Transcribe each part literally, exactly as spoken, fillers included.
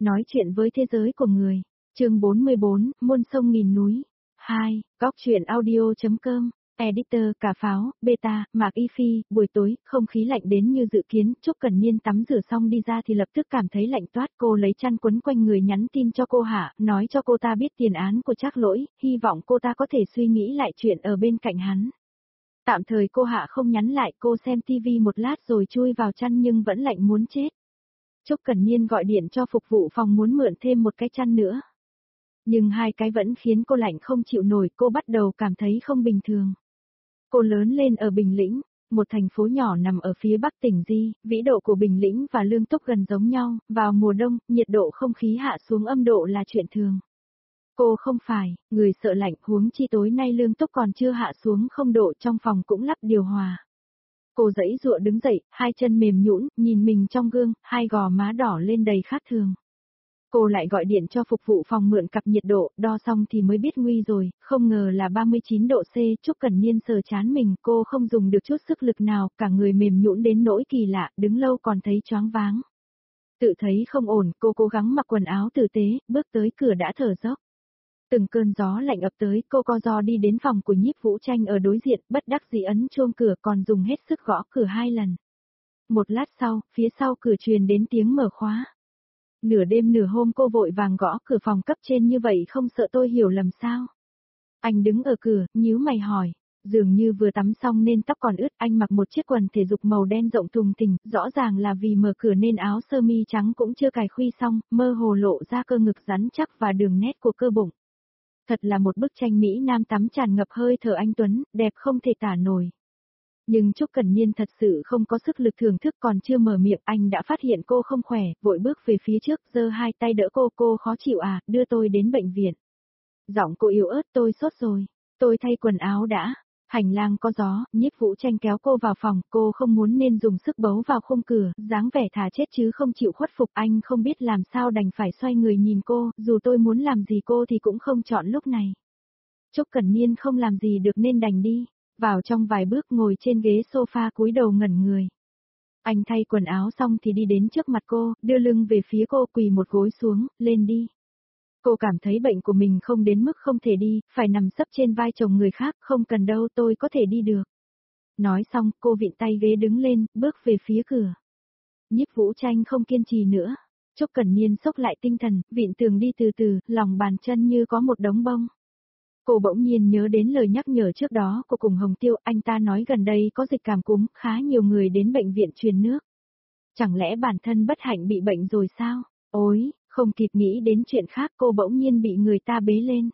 Nói chuyện với thế giới của người. Chương bốn mươi bốn, muôn sông nghìn núi. hai. Góc truyện audio.com. Editor, Cà Pháo, Beta, Mạc Y Phi. Buổi tối, không khí lạnh đến như dự kiến, Trúc Cần Niên tắm rửa xong đi ra thì lập tức cảm thấy lạnh toát. Cô lấy chăn quấn quanh người nhắn tin cho cô Hạ, nói cho cô ta biết tiền án của Trác Lỗi, hy vọng cô ta có thể suy nghĩ lại chuyện ở bên cạnh hắn. Tạm thời cô Hạ không nhắn lại, cô xem tivi một lát rồi chui vào chăn nhưng vẫn lạnh muốn chết. Trúc Cần Niên gọi điện cho phục vụ phòng muốn mượn thêm một cái chăn nữa. Nhưng hai cái vẫn khiến cô lạnh không chịu nổi, cô bắt đầu cảm thấy không bình thường. Cô lớn lên ở Bình Lĩnh, một thành phố nhỏ nằm ở phía bắc tỉnh Di, vĩ độ của Bình Lĩnh và Lương Túc gần giống nhau, vào mùa đông, nhiệt độ không khí hạ xuống âm độ là chuyện thường. Cô không phải, người sợ lạnh, huống chi tối nay Lương Túc còn chưa hạ xuống không độ, trong phòng cũng lắp điều hòa. Cô giãy giụa đứng dậy, hai chân mềm nhũn, nhìn mình trong gương, hai gò má đỏ lên đầy khác thường. Cô lại gọi điện cho phục vụ phòng mượn cặp nhiệt độ, đo xong thì mới biết nguy rồi, không ngờ là ba mươi chín độ C. Trúc Cần Niên sờ chán mình, cô không dùng được chút sức lực nào, cả người mềm nhũn đến nỗi kỳ lạ, đứng lâu còn thấy choáng váng. Tự thấy không ổn, cô cố gắng mặc quần áo tử tế, bước tới cửa đã thở dốc. Từng cơn gió lạnh ập tới, cô co ro đi đến phòng của Nhiếp Vũ Tranh ở đối diện, bất đắc dĩ ấn chuông cửa, còn dùng hết sức gõ cửa hai lần. Một lát sau, phía sau cửa truyền đến tiếng mở khóa. Nửa đêm nửa hôm cô vội vàng gõ cửa phòng cấp trên như vậy không sợ tôi hiểu lầm sao? Anh đứng ở cửa, nhíu mày hỏi. Dường như vừa tắm xong nên tóc còn ướt, anh mặc một chiếc quần thể dục màu đen rộng thùng thình, rõ ràng là vì mở cửa nên áo sơ mi trắng cũng chưa cài khuy xong, mơ hồ lộ ra cơ ngực rắn chắc và đường nét của cơ bụng. Thật là một bức tranh Mỹ Nam tắm tràn ngập hơi thở anh Tuấn, đẹp không thể tả nổi. Nhưng Trúc Cần Niên thật sự không có sức lực thưởng thức, còn chưa mở miệng anh đã phát hiện cô không khỏe, vội bước về phía trước, giơ hai tay đỡ cô, cô khó chịu à, đưa tôi đến bệnh viện. Giọng cô yếu ớt, tôi sốt rồi, tôi thay quần áo đã. Hành lang có gió, Nhiếp Vũ Tranh kéo cô vào phòng, cô không muốn nên dùng sức bấu vào khung cửa, dáng vẻ thà chết chứ không chịu khuất phục, anh không biết làm sao đành phải xoay người nhìn cô, dù tôi muốn làm gì cô thì cũng không chọn lúc này. Trúc Cần Niên không làm gì được nên đành đi, vào trong vài bước ngồi trên ghế sofa cúi đầu ngẩn người. Anh thay quần áo xong thì đi đến trước mặt cô, đưa lưng về phía cô, quỳ một gối xuống, lên đi. Cô cảm thấy bệnh của mình không đến mức không thể đi, phải nằm sấp trên vai chồng người khác, không cần đâu, tôi có thể đi được. Nói xong, cô vịn tay ghế đứng lên, bước về phía cửa. Nhiếp Vũ Tranh không kiên trì nữa. Trúc Cần Niên xốc lại tinh thần, vịn tường đi từ từ, lòng bàn chân như có một đống bông. Cô bỗng nhiên nhớ đến lời nhắc nhở trước đó của cùng Hồng Tiêu, anh ta nói gần đây có dịch cảm cúm, khá nhiều người đến bệnh viện truyền nước. Chẳng lẽ bản thân bất hạnh bị bệnh rồi sao? Ôi, không kịp nghĩ đến chuyện khác cô bỗng nhiên bị người ta bế lên.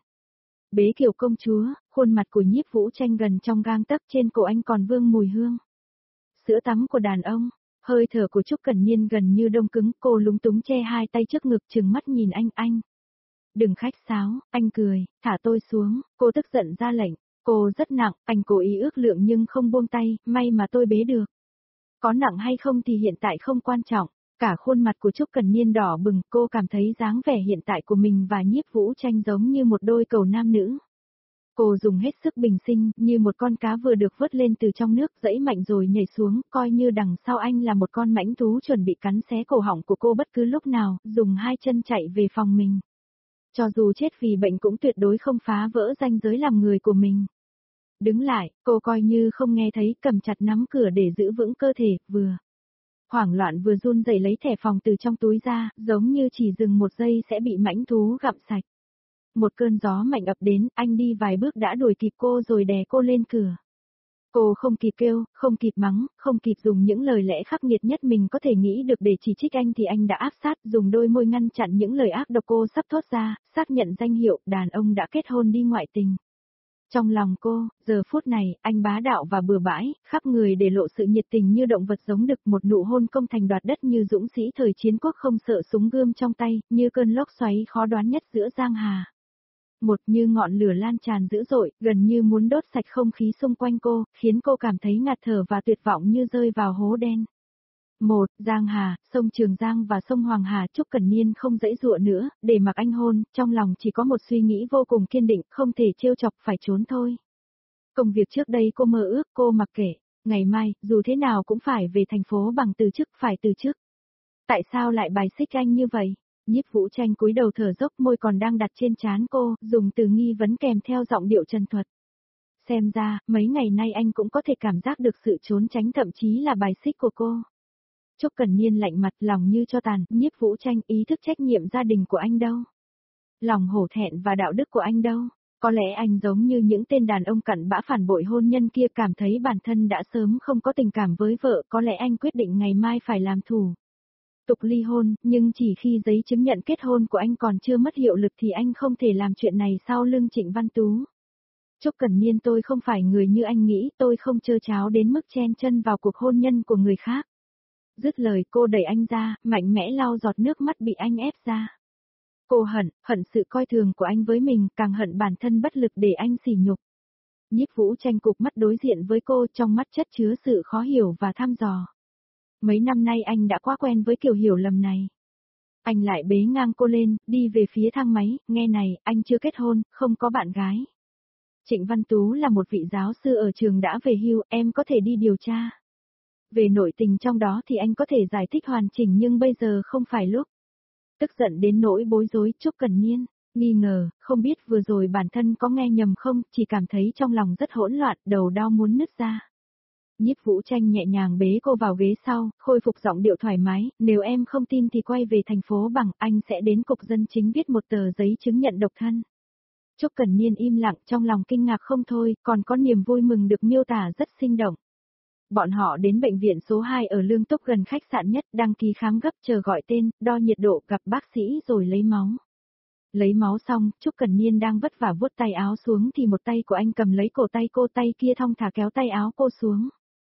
Bế kiểu công chúa, khuôn mặt của Nhiếp Vũ Tranh gần trong gang tấc, trên cổ anh còn vương mùi hương. Sữa tắm của đàn ông, hơi thở của Trúc Cần Niên gần như đông cứng, cô lúng túng che hai tay trước ngực trừng mắt nhìn anh anh. Đừng khách sáo, anh cười, thả tôi xuống, cô tức giận ra lệnh, cô rất nặng, anh cố ý ước lượng nhưng không buông tay, may mà tôi bế được. Có nặng hay không thì hiện tại không quan trọng, cả khuôn mặt của Trúc Cần Niên đỏ bừng, cô cảm thấy dáng vẻ hiện tại của mình và Nhiếp Vũ Tranh giống như một đôi cầu nam nữ. Cô dùng hết sức bình sinh, như một con cá vừa được vớt lên từ trong nước, giãy mạnh rồi nhảy xuống, coi như đằng sau anh là một con mãnh thú chuẩn bị cắn xé cổ họng của cô bất cứ lúc nào, dùng hai chân chạy về phòng mình. Cho dù chết vì bệnh cũng tuyệt đối không phá vỡ ranh giới làm người của mình. Đứng lại, cô coi như không nghe thấy, cầm chặt nắm cửa để giữ vững cơ thể, vừa hoảng loạn vừa run rẩy lấy thẻ phòng từ trong túi ra, giống như chỉ dừng một giây sẽ bị mãnh thú gặm sạch. Một cơn gió mạnh ập đến, anh đi vài bước đã đuổi kịp cô rồi đè cô lên cửa. Cô không kịp kêu, không kịp mắng, không kịp dùng những lời lẽ khắc nghiệt nhất mình có thể nghĩ được để chỉ trích anh thì anh đã áp sát, dùng đôi môi ngăn chặn những lời ác độc cô sắp thốt ra, xác nhận danh hiệu đàn ông đã kết hôn đi ngoại tình. Trong lòng cô, giờ phút này, anh bá đạo và bừa bãi, khắp người để lộ sự nhiệt tình như động vật giống đực, một nụ hôn công thành đoạt đất như dũng sĩ thời chiến quốc không sợ súng gươm trong tay, như cơn lốc xoáy khó đoán nhất giữa giang hà. Một như ngọn lửa lan tràn dữ dội, gần như muốn đốt sạch không khí xung quanh cô, khiến cô cảm thấy ngạt thở và tuyệt vọng như rơi vào hố đen. Một, Giang Hà, sông Trường Giang và sông Hoàng Hà. Trúc Cần Niên không dãy dụa nữa, để mặc anh hôn, trong lòng chỉ có một suy nghĩ vô cùng kiên định, không thể trêu chọc, phải trốn thôi. Công việc trước đây cô mơ ước, cô mặc kệ, ngày mai, dù thế nào cũng phải về thành phố bằng từ chức, phải từ chức. Tại sao lại bài xích anh như vậy? Nhiếp Vũ Tranh cúi đầu thở dốc, môi còn đang đặt trên trán cô, dùng từ nghi vấn kèm theo giọng điệu trần thuật. Xem ra, mấy ngày nay anh cũng có thể cảm giác được sự trốn tránh thậm chí là bài xích của cô. Trúc Cần Niên lạnh mặt, lòng như cho tàn. Nhiếp Vũ Tranh, ý thức trách nhiệm gia đình của anh đâu? Lòng hổ thẹn và đạo đức của anh đâu? Có lẽ anh giống như những tên đàn ông cặn bã phản bội hôn nhân kia, cảm thấy bản thân đã sớm không có tình cảm với vợ, có lẽ anh quyết định ngày mai phải làm thủ tục ly hôn, nhưng chỉ khi giấy chứng nhận kết hôn của anh còn chưa mất hiệu lực thì anh không thể làm chuyện này sau lưng Trịnh Văn Tú. Trúc Cần Niên, tôi không phải người như anh nghĩ, tôi không trơ tráo đến mức chen chân vào cuộc hôn nhân của người khác. Dứt lời cô đẩy anh ra, mạnh mẽ lau giọt nước mắt bị anh ép ra. Cô hận, hận sự coi thường của anh với mình, càng hận bản thân bất lực để anh sỉ nhục. Nhiếp Vũ Tranh cụp mắt đối diện với cô, trong mắt chất chứa sự khó hiểu và thăm dò. Mấy năm nay anh đã quá quen với kiểu hiểu lầm này. Anh lại bế ngang cô lên, đi về phía thang máy, nghe này, anh chưa kết hôn, không có bạn gái. Trịnh Văn Tú là một vị giáo sư ở trường đã về hưu, em có thể đi điều tra. Về nội tình trong đó thì anh có thể giải thích hoàn chỉnh, nhưng bây giờ không phải lúc. Tức giận đến nỗi bối rối, Trúc Cần Niên nghi ngờ, không biết vừa rồi bản thân có nghe nhầm không, chỉ cảm thấy trong lòng rất hỗn loạn, đầu đau muốn nứt ra. Nhiếp Vũ Tranh nhẹ nhàng bế cô vào ghế sau, khôi phục giọng điệu thoải mái, nếu em không tin thì quay về thành phố bằng, anh sẽ đến cục dân chính viết một tờ giấy chứng nhận độc thân. Trúc Cần Niên im lặng, trong lòng kinh ngạc không thôi, còn có niềm vui mừng được miêu tả rất sinh động. Bọn họ đến bệnh viện số hai ở Lương Túc gần khách sạn nhất, đăng ký khám gấp, chờ gọi tên, đo nhiệt độ, gặp bác sĩ rồi lấy máu. Lấy máu xong, Trúc Cần Niên đang vất vả vuốt tay áo xuống thì một tay của anh cầm lấy cổ tay cô, tay kia thong thả kéo tay áo cô xuống.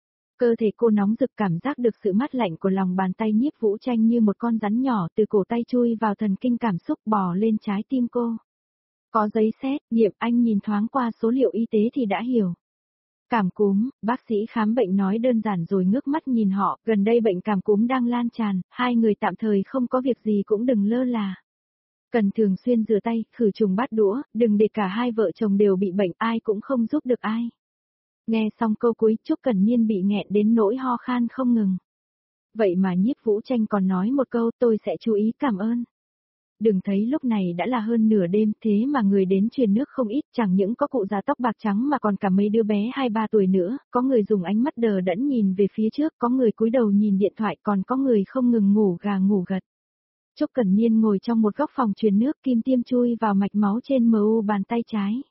Cơ thể cô nóng rực, cảm giác được sự mát lạnh của lòng bàn tay Nhiếp Vũ Tranh như một con rắn nhỏ từ cổ tay chui vào thần kinh cảm xúc bò lên trái tim cô. Có giấy xét, nghiệm, anh nhìn thoáng qua số liệu y tế thì đã hiểu. Cảm cúm, bác sĩ khám bệnh nói đơn giản rồi ngước mắt nhìn họ, gần đây bệnh cảm cúm đang lan tràn, hai người tạm thời không có việc gì cũng đừng lơ là. Cần thường xuyên rửa tay, khử trùng bát đũa, đừng để cả hai vợ chồng đều bị bệnh, ai cũng không giúp được ai. Nghe xong câu cuối, Trúc Cần Niên bị nghẹn đến nỗi ho khan không ngừng. Vậy mà Nhiếp Vũ Tranh còn nói một câu, tôi sẽ chú ý, cảm ơn. Đừng thấy lúc này đã là hơn nửa đêm, thế mà người đến truyền nước không ít, chẳng những có cụ già tóc bạc trắng mà còn cả mấy đứa bé hai ba tuổi nữa, có người dùng ánh mắt đờ đẫn nhìn về phía trước, có người cúi đầu nhìn điện thoại, còn có người không ngừng ngủ gà ngủ gật. Trúc Cần Niên ngồi trong một góc phòng truyền nước, kim tiêm chui vào mạch máu trên em u bàn tay trái.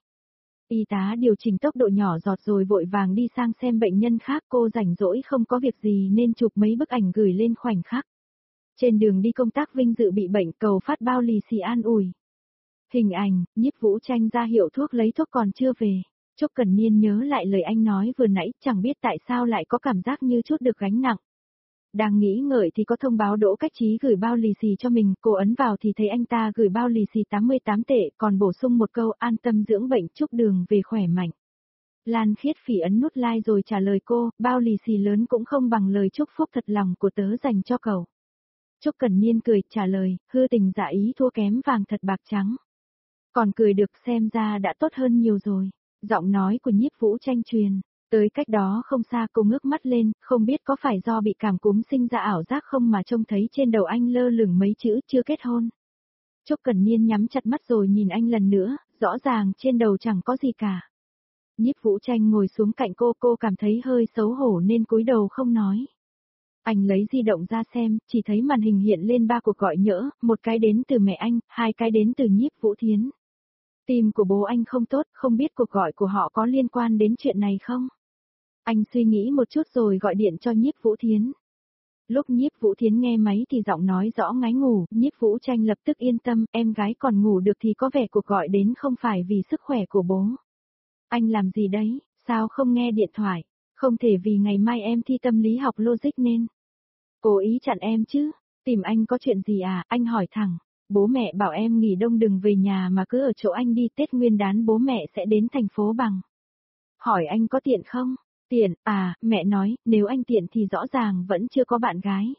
Y tá điều chỉnh tốc độ nhỏ giọt rồi vội vàng đi sang xem bệnh nhân khác, cô rảnh rỗi không có việc gì nên chụp mấy bức ảnh gửi lên khoảnh khắc. Trên đường đi công tác vinh dự bị bệnh, cầu phát bao lì xì an ủi. Hình ảnh, Nhiếp Vũ Tranh ra hiệu thuốc, lấy thuốc còn chưa về. Trúc Cần Niên nhớ lại lời anh nói vừa nãy, chẳng biết tại sao lại có cảm giác như chút được gánh nặng. Đang nghĩ ngợi thì có thông báo Đỗ Cách Trí gửi bao lì xì cho mình, cô ấn vào thì thấy anh ta gửi bao lì xì tám mươi tám tệ, còn bổ sung một câu an tâm dưỡng bệnh, chúc đường về khỏe mạnh. Lan Khiết Phỉ ấn nút like rồi trả lời cô, bao lì xì lớn cũng không bằng lời chúc phúc thật lòng của tớ dành cho cậu. Trúc Cần Niên cười, trả lời, hư tình giả ý thua kém vàng thật bạc trắng. Còn cười được, xem ra đã tốt hơn nhiều rồi. Giọng nói của Nhiếp Vũ Tranh truyền tới cách đó không xa, cô ngước mắt lên, không biết có phải do bị cảm cúm sinh ra ảo giác không mà trông thấy trên đầu anh lơ lửng mấy chữ chưa kết hôn. Trúc Cần Niên nhắm chặt mắt rồi nhìn anh lần nữa, rõ ràng trên đầu chẳng có gì cả. Nhiếp Vũ Tranh ngồi xuống cạnh cô, cô cảm thấy hơi xấu hổ nên cúi đầu không nói. Anh lấy di động ra xem, chỉ thấy màn hình hiện lên ba cuộc gọi nhỡ, một cái đến từ mẹ anh, hai cái đến từ Nhiếp Vũ Thiến. Tim của bố anh không tốt, không biết cuộc gọi của họ có liên quan đến chuyện này không? Anh suy nghĩ một chút rồi gọi điện cho Nhiếp Vũ Thiến. Lúc Nhiếp Vũ Thiến nghe máy thì giọng nói rõ ngái ngủ, Nhiếp Vũ Tranh lập tức yên tâm, em gái còn ngủ được thì có vẻ cuộc gọi đến không phải vì sức khỏe của bố. Anh làm gì đấy, sao không nghe điện thoại? Không thể vì ngày mai em thi tâm lý học logic nên. Cố ý chặn em chứ, tìm anh có chuyện gì à, anh hỏi thẳng. Bố mẹ bảo em nghỉ đông đừng về nhà mà cứ ở chỗ anh đi, Tết Nguyên đán bố mẹ sẽ đến thành phố bằng. Hỏi anh có tiện không? Tiện, à, mẹ nói, nếu anh tiện thì rõ ràng vẫn chưa có bạn gái.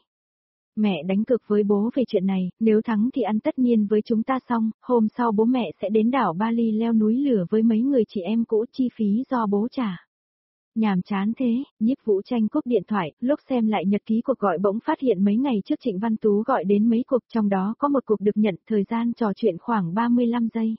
Mẹ đánh cược với bố về chuyện này, nếu thắng thì ăn tất niên với chúng ta xong, hôm sau bố mẹ sẽ đến đảo Bali leo núi lửa với mấy người chị em cũ, chi phí do bố trả. Nhàm chán thế, Nhiếp Vũ Tranh cúp điện thoại, lúc xem lại nhật ký cuộc gọi bỗng phát hiện mấy ngày trước Trịnh Văn Tú gọi đến mấy cuộc, trong đó có một cuộc được nhận thời gian trò chuyện khoảng ba mươi lăm giây.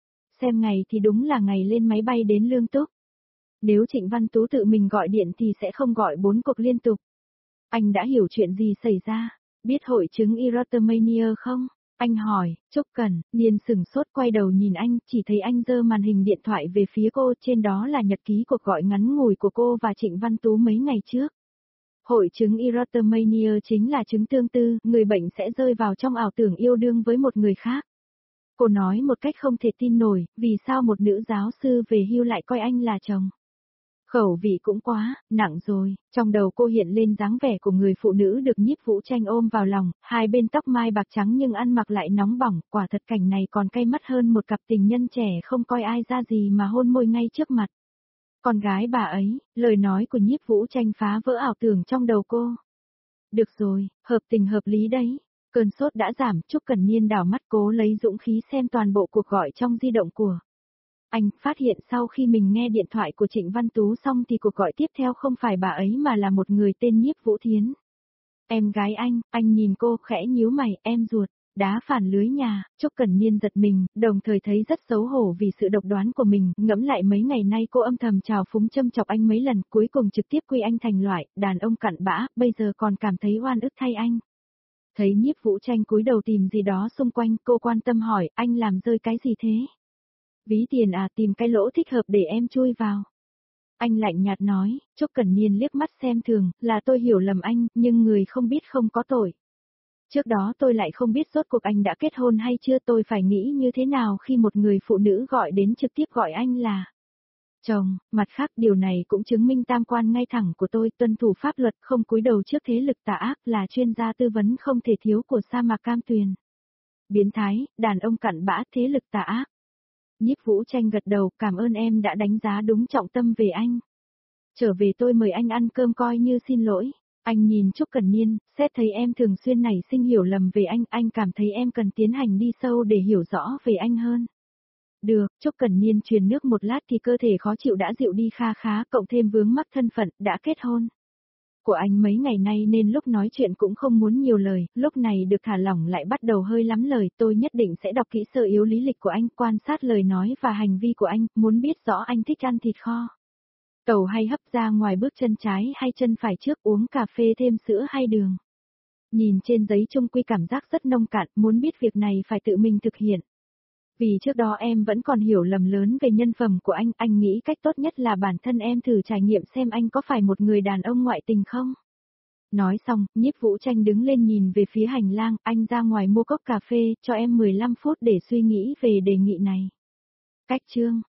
Xem ngày thì đúng là ngày lên máy bay đến Lương Túc. Nếu Trịnh Văn Tú tự mình gọi điện thì sẽ không gọi bốn cuộc liên tục. Anh đã hiểu chuyện gì xảy ra, biết hội chứng erotomania không? Anh hỏi, Trúc Cần, Niên sừng sốt quay đầu nhìn anh, chỉ thấy anh giơ màn hình điện thoại về phía cô, trên đó là nhật ký cuộc gọi ngắn ngủi của cô và Trịnh Văn Tú mấy ngày trước. Hội chứng erotomania chính là chứng tương tư, người bệnh sẽ rơi vào trong ảo tưởng yêu đương với một người khác. Cô nói một cách không thể tin nổi, vì sao một nữ giáo sư về hưu lại coi anh là chồng? Khẩu vị cũng quá, nặng rồi, trong đầu cô hiện lên dáng vẻ của người phụ nữ được Nhiếp Vũ Tranh ôm vào lòng, hai bên tóc mai bạc trắng nhưng ăn mặc lại nóng bỏng, quả thật cảnh này còn cay mắt hơn một cặp tình nhân trẻ không coi ai ra gì mà hôn môi ngay trước mặt. Con gái bà ấy, lời nói của Nhiếp Vũ Tranh phá vỡ ảo tưởng trong đầu cô. Được rồi, hợp tình hợp lý đấy. Cơn sốt đã giảm, Trúc Cần Niên đảo mắt cố lấy dũng khí xem toàn bộ cuộc gọi trong di động của anh, phát hiện sau khi mình nghe điện thoại của Trịnh Văn Tú xong thì cuộc gọi tiếp theo không phải bà ấy mà là một người tên Nhiếp Vũ Thiến. Em gái anh, anh nhìn cô khẽ nhíu mày, em ruột, đá phản lưới nhà, Trúc Cần Niên giật mình, đồng thời thấy rất xấu hổ vì sự độc đoán của mình, ngẫm lại mấy ngày nay cô âm thầm trào phúng châm chọc anh mấy lần, cuối cùng trực tiếp quy anh thành loại, đàn ông cặn bã, bây giờ còn cảm thấy oan ức thay anh. Thấy Nhiếp Vũ Tranh cúi đầu tìm gì đó xung quanh, cô quan tâm hỏi, anh làm rơi cái gì thế? Ví tiền à, tìm cái lỗ thích hợp để em chui vào. Anh lạnh nhạt nói, Trúc Cần Niên liếc mắt xem thường, là tôi hiểu lầm anh, nhưng người không biết không có tội. Trước đó tôi lại không biết rốt cuộc anh đã kết hôn hay chưa, tôi phải nghĩ như thế nào khi một người phụ nữ gọi đến trực tiếp gọi anh là chồng, mặt khác điều này cũng chứng minh tam quan ngay thẳng của tôi, tuân thủ pháp luật, không cúi đầu trước thế lực tà ác, là chuyên gia tư vấn không thể thiếu của sa mạc Cam Tuyền. Biến thái, đàn ông cặn bã, thế lực tà ác. Nhiếp Vũ Tranh gật đầu, cảm ơn em đã đánh giá đúng trọng tâm về anh. Trở về tôi mời anh ăn cơm coi như xin lỗi. Anh nhìn Trúc Cần Niên, xét thấy em thường xuyên nảy sinh hiểu lầm về anh, anh cảm thấy em cần tiến hành đi sâu để hiểu rõ về anh hơn. Được, Trúc Cần Niên truyền nước một lát thì cơ thể khó chịu đã dịu đi kha khá, cộng thêm vướng mắc thân phận, đã kết hôn. Của anh mấy ngày nay nên lúc nói chuyện cũng không muốn nhiều lời, lúc này được thả lỏng lại bắt đầu hơi lắm lời, tôi nhất định sẽ đọc kỹ sơ yếu lý lịch của anh, quan sát lời nói và hành vi của anh, muốn biết rõ anh thích ăn thịt kho. Cầu hay hấp, ra ngoài bước chân trái hay chân phải trước, uống cà phê thêm sữa hay đường. Nhìn trên giấy chung quy cảm giác rất nông cạn, muốn biết việc này phải tự mình thực hiện. Vì trước đó em vẫn còn hiểu lầm lớn về nhân phẩm của anh, anh nghĩ cách tốt nhất là bản thân em thử trải nghiệm xem anh có phải một người đàn ông ngoại tình không. Nói xong, Nhiếp Vũ Tranh đứng lên nhìn về phía hành lang, anh ra ngoài mua cốc cà phê, cho em mười lăm phút để suy nghĩ về đề nghị này. Cách chương